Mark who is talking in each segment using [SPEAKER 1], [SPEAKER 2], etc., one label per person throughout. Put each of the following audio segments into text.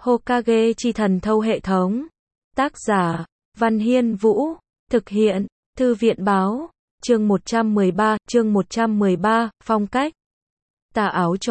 [SPEAKER 1] Hokage chi thần thâu hệ thống. Tác giả, Văn Hiên Vũ. Thực hiện, Thư viện Báo. Chương 113, phong cách. Tà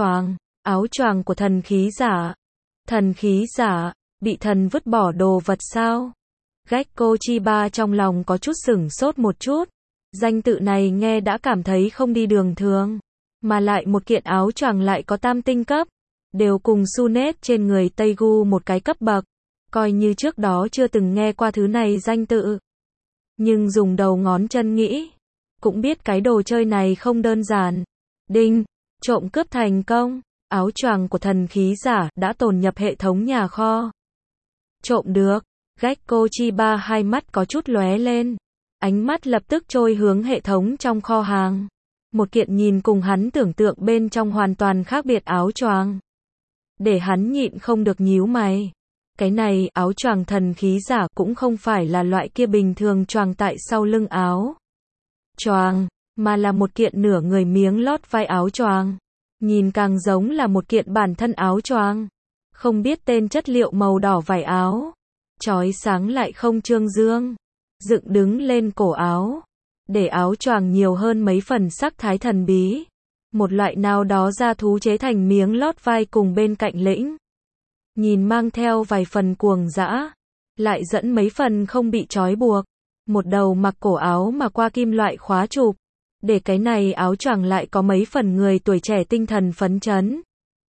[SPEAKER 1] áo choàng của thần khí giả. Thần khí giả, bị thần vứt bỏ đồ vật sao? Gekko Chiba trong lòng có chút sửng sốt một chút. Danh tự này nghe đã cảm thấy không đi đường thường. Mà lại một kiện áo choàng lại có tam tinh cấp. Đều cùng Sunet trên người Teigu một cái cấp bậc. Coi như trước đó chưa từng nghe qua thứ này danh tự. Nhưng dùng đầu ngón chân nghĩ. Cũng biết cái đồ chơi này không đơn giản. Đinh, trộm cướp thành công. Áo choàng của thần khí giả đã tồn nhập hệ thống nhà kho. Trộm được. Gekko Chiba hai mắt có chút lóe lên. Ánh mắt lập tức trôi hướng hệ thống trong kho hàng. Một kiện nhìn cùng hắn tưởng tượng bên trong hoàn toàn khác biệt áo choàng. Để hắn nhịn không được nhíu mày. Cái này áo choàng thần khí giả cũng không phải là loại kia bình thường choàng tại sau lưng áo choàng, mà là một kiện nửa người miếng lót vai áo choàng. Nhìn càng giống là một kiện bản thân áo choàng. Không biết tên chất liệu màu đỏ vải áo. Chói sáng lại không trương dương. Dựng đứng lên cổ áo. Để áo choàng nhiều hơn mấy phần sắc thái thần bí. Một loại nào đó da thú chế thành miếng lót vai cùng bên cạnh lĩnh. Nhìn mang theo vài phần cuồng dã. Lại dẫn mấy phần không bị trói buộc. Một đầu mặc cổ áo mà qua kim loại khóa chụp. Để cái này áo choàng lại có mấy phần người tuổi trẻ tinh thần phấn chấn.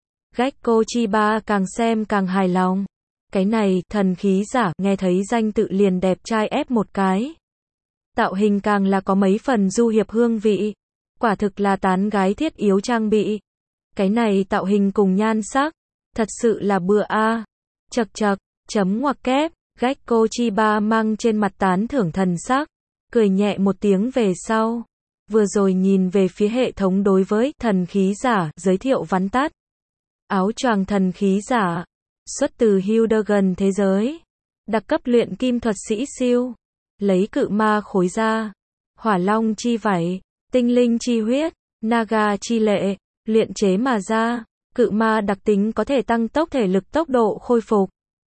[SPEAKER 1] Gekko Chiba càng xem càng hài lòng. Cái này, thần khí giả, nghe thấy danh tự liền đẹp trai ép một cái. Tạo hình càng là có mấy phần du hiệp hương vị. Quả thực là tán gái thiết yếu trang bị. Cái này tạo hình cùng nhan sắc. Thật sự là bựa a. Chật chật, chấm ngoặc kép. Gekko Chiba mang trên mặt tán thưởng thần sắc. Cười nhẹ một tiếng về sau. Vừa rồi nhìn về phía hệ thống đối với thần khí giả, giới thiệu vắn tắt. Áo choàng thần khí giả. Xuất từ Hildegan thế giới. Đặc cấp luyện kim thuật sĩ siêu. Lấy cự ma khối ra. Hỏa long chi vảy. Tinh linh chi huyết. Naga chi lệ. Luyện chế mà ra. Cự ma đặc tính có thể tăng tốc thể lực tốc độ khôi phục.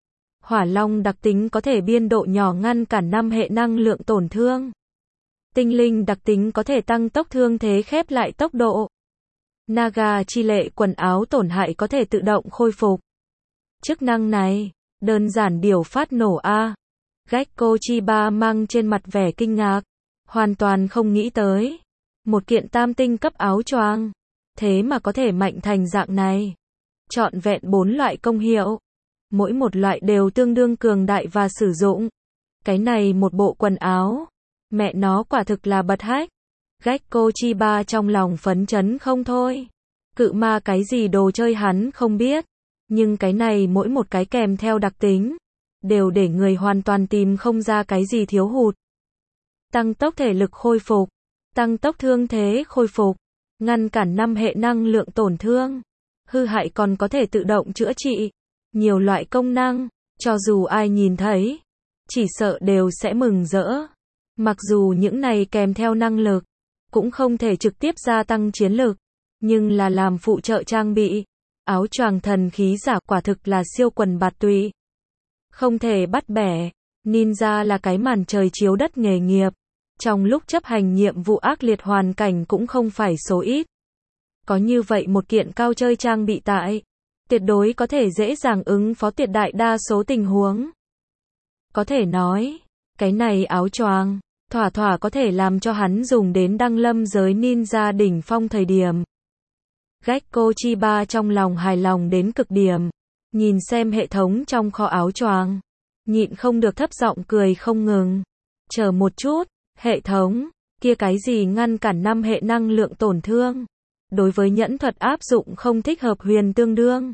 [SPEAKER 1] Hỏa long đặc tính có thể biên độ nhỏ ngăn cản 5 hệ năng lượng tổn thương. Tinh linh đặc tính có thể tăng tốc thương thế khép lại tốc độ. Naga chi lệ quần áo tổn hại có thể tự động khôi phục. Chức năng này, đơn giản điều phát nổ a. Gekko Chiba mang trên mặt vẻ kinh ngạc. Hoàn toàn không nghĩ tới. Một kiện tam tinh cấp áo choàng. Thế mà có thể mạnh thành dạng này. Trọn vẹn 4 loại công hiệu. Mỗi một loại đều tương đương cường đại và sử dụng. Cái này một bộ quần áo. Mẹ nó quả thực là bật hách. Gekko Chiba trong lòng phấn chấn không thôi. Cự ma cái gì đồ chơi hắn không biết. Nhưng cái này mỗi một cái kèm theo đặc tính. Đều để người hoàn toàn tìm không ra cái gì thiếu hụt. Tăng tốc thể lực khôi phục. Tăng tốc thương thế khôi phục. Ngăn cản 5 hệ năng lượng tổn thương. Hư hại còn có thể tự động chữa trị. Nhiều loại công năng. Cho dù ai nhìn thấy. Chỉ sợ đều sẽ mừng rỡ. Mặc dù những này kèm theo năng lực. Cũng không thể trực tiếp gia tăng chiến lực. Nhưng là làm phụ trợ trang bị. Áo choàng thần khí giả quả thực là siêu quần bạt tụy. Không thể bắt bẻ. Ninja là cái màn trời chiếu đất nghề nghiệp. Trong lúc chấp hành nhiệm vụ ác liệt hoàn cảnh cũng không phải số ít. Có như vậy một kiện cao chơi trang bị tại. Tuyệt đối có thể dễ dàng ứng phó tuyệt đại đa số tình huống. Có thể nói. Cái này áo choàng. Thỏa thỏa có thể làm cho hắn dùng đến đăng lâm giới ninja đỉnh phong thời điểm. Gekko Chiba trong lòng hài lòng đến cực điểm. Nhìn xem hệ thống trong kho áo choàng. Nhịn không được thấp giọng cười không ngừng. Chờ một chút, hệ thống, kia cái gì ngăn cản 5 hệ năng lượng tổn thương. Đối với nhẫn thuật áp dụng không thích hợp huyền tương đương.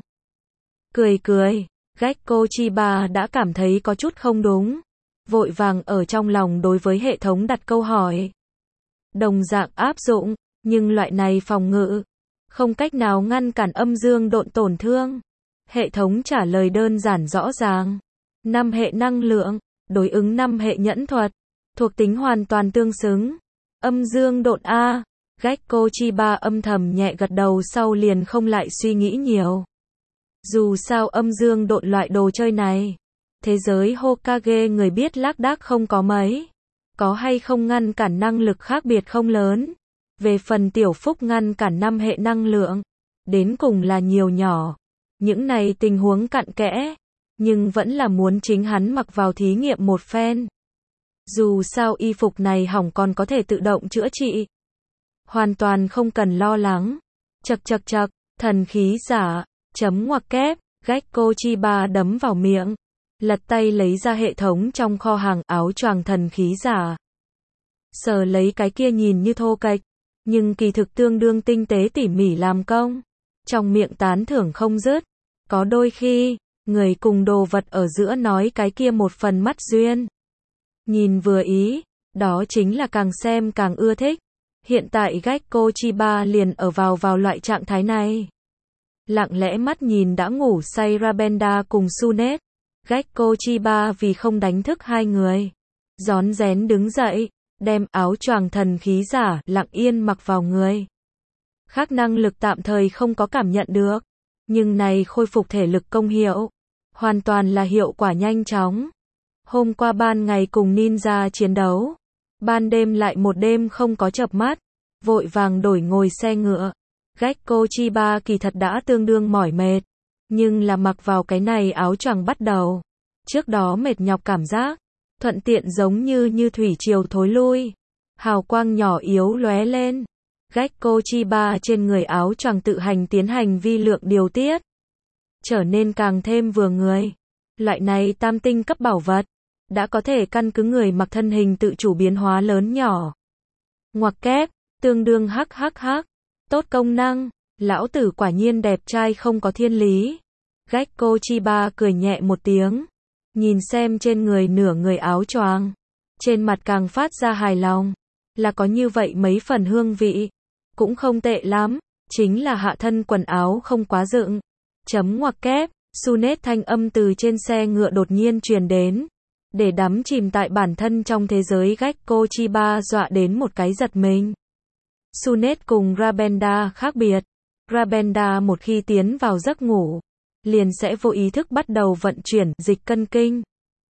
[SPEAKER 1] Cười, Gekko Chiba đã cảm thấy có chút không đúng. Vội vàng ở trong lòng đối với hệ thống đặt câu hỏi. Đồng dạng áp dụng, nhưng loại này phòng ngự. Không cách nào ngăn cản âm dương độn tổn thương. Hệ thống trả lời đơn giản rõ ràng. 5 hệ năng lượng, đối ứng 5 hệ nhẫn thuật. Thuộc tính hoàn toàn tương xứng. Âm dương độn A. Gekko Chiba âm thầm nhẹ gật đầu sau liền không lại suy nghĩ nhiều. Dù sao âm dương độn loại đồ chơi này, thế giới Hokage người biết lác đác không có mấy. Có hay không ngăn cản năng lực khác biệt không lớn. Về phần tiểu phúc ngăn cản 5 hệ năng lượng, đến cùng là nhiều nhỏ. Những này tình huống cặn kẽ, nhưng vẫn là muốn chính hắn mặc vào thí nghiệm một phen. Dù sao y phục này hỏng còn có thể tự động chữa trị. Hoàn toàn không cần lo lắng. Chậc chậc chậc, thần khí giả, chấm ngoặc kép, Gekko Chiba đấm vào miệng. Lật tay lấy ra hệ thống trong kho hàng áo choàng thần khí giả. Sờ lấy cái kia nhìn như thô kệch, nhưng kỳ thực tương đương tinh tế tỉ mỉ làm công. Trong miệng tán thưởng không dứt. Có đôi khi, người cùng đồ vật ở giữa nói cái kia một phần mắt duyên. Nhìn vừa ý, đó chính là càng xem càng ưa thích. Hiện tại Gekko Chiba liền ở vào loại trạng thái này. Lặng lẽ mắt nhìn đã ngủ say Rabenda cùng Tsunade. Gekko Chiba vì không đánh thức hai người, rón rén đứng dậy, đem áo choàng thần khí giả lặng yên mặc vào người. Khác năng lực tạm thời không có cảm nhận được, nhưng này khôi phục thể lực công hiệu, hoàn toàn là hiệu quả nhanh chóng. Hôm qua ban ngày cùng ninja chiến đấu, ban đêm lại một đêm không có chợp mắt, vội vàng đổi ngồi xe ngựa. Gekko Chiba kỳ thật đã tương đương mỏi mệt, nhưng là mặc vào cái này áo choàng bắt đầu. Trước đó mệt nhọc cảm giác, thuận tiện giống như thủy triều thối lui. Hào quang nhỏ yếu lóe lên. Gekko Chiba trên người áo choàng tự hành tiến hành vi lượng điều tiết, trở nên càng thêm vừa người. Loại này tam tinh cấp bảo vật, đã có thể căn cứ người mặc thân hình tự chủ biến hóa lớn nhỏ. Ngoặc kép, tương đương hắc. Tốt công năng, lão tử quả nhiên đẹp trai không có thiên lý. Gekko Chiba cười nhẹ một tiếng, nhìn xem trên người nửa người áo choàng, trên mặt càng phát ra hài lòng, là có như vậy mấy phần hương vị, cũng không tệ lắm, chính là hạ thân quần áo không quá dựng. Chấm ngoặc kép, Tsunade thanh âm từ trên xe ngựa đột nhiên truyền đến, để đắm chìm tại bản thân trong thế giới Gekko Chiba dọa đến một cái giật mình. Tsunade cùng Rabenda khác biệt, Rabenda một khi tiến vào giấc ngủ, liền sẽ vô ý thức bắt đầu vận chuyển dịch cân kinh.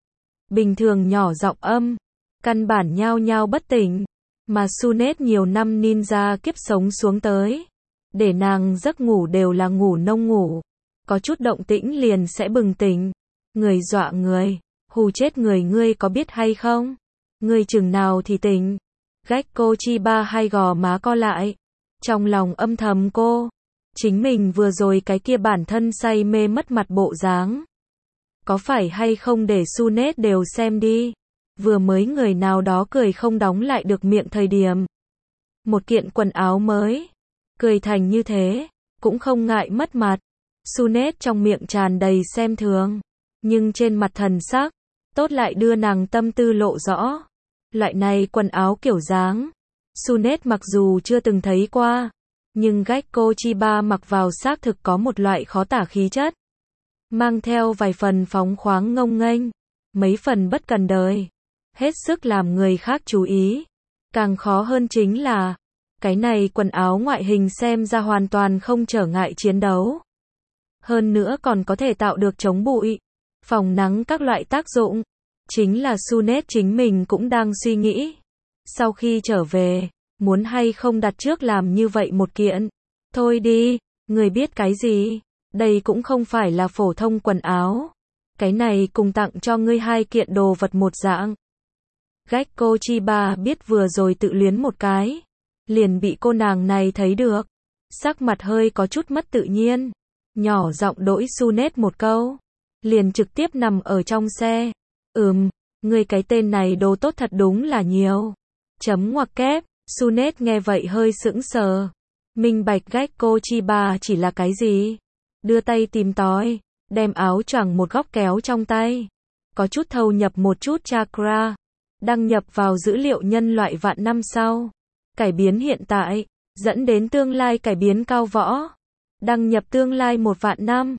[SPEAKER 1] Bình thường nhỏ giọng âm, căn bản nhao bất tỉnh, mà Tsunade nhiều năm ninja kiếp sống xuống tới, để nàng giấc ngủ đều là ngủ nông ngủ, có chút động tĩnh liền sẽ bừng tỉnh. Người dọa người, hù chết người, ngươi có biết hay không? Ngươi chừng nào thì tỉnh? Gekko Chiba hai gò má co lại, trong lòng âm thầm cô, chính mình vừa rồi cái kia bản thân say mê mất mặt bộ dáng, có phải hay không để Tsunade đều xem đi. Vừa mới người nào đó cười không đóng lại được miệng thời điểm. Một kiện quần áo mới, cười thành như thế, cũng không ngại mất mặt. Tsunade trong miệng tràn đầy xem thường, nhưng trên mặt thần sắc tốt lại đưa nàng tâm tư lộ rõ. Loại này quần áo kiểu dáng, Tsunade mặc dù chưa từng thấy qua, nhưng Gekko Chiba mặc vào xác thực có một loại khó tả khí chất, mang theo vài phần phóng khoáng ngông nghênh, mấy phần bất cần đời, hết sức làm người khác chú ý. Càng khó hơn chính là, cái này quần áo ngoại hình xem ra hoàn toàn không trở ngại chiến đấu. Hơn nữa còn có thể tạo được chống bụi, phòng nắng các loại tác dụng. Chính là Tsunade chính mình cũng đang suy nghĩ. Sau khi trở về, muốn hay không đặt trước làm như vậy một kiện. Thôi đi, người biết cái gì? Đây cũng không phải là phổ thông quần áo. Cái này cùng tặng cho ngươi hai kiện đồ vật một dạng. Gekko Chiba biết vừa rồi tự luyến một cái, liền bị cô nàng này thấy được. Sắc mặt hơi có chút mất tự nhiên, nhỏ giọng đỗi Tsunade một câu, liền trực tiếp nằm ở trong xe. Ngươi cái tên này đồ tốt thật đúng là nhiều. Chấm ngoặc kép, Tsunade nghe vậy hơi sững sờ. Minh bạch Gekko Chiba chỉ là cái gì? Đưa tay tìm tòi, đem áo choàng một góc kéo trong tay. Có chút thâu nhập một chút chakra, đăng nhập vào dữ liệu nhân loại vạn năm sau. Cải biến hiện tại, dẫn đến tương lai cải biến cao võ. Đăng nhập tương lai 1 vạn năm.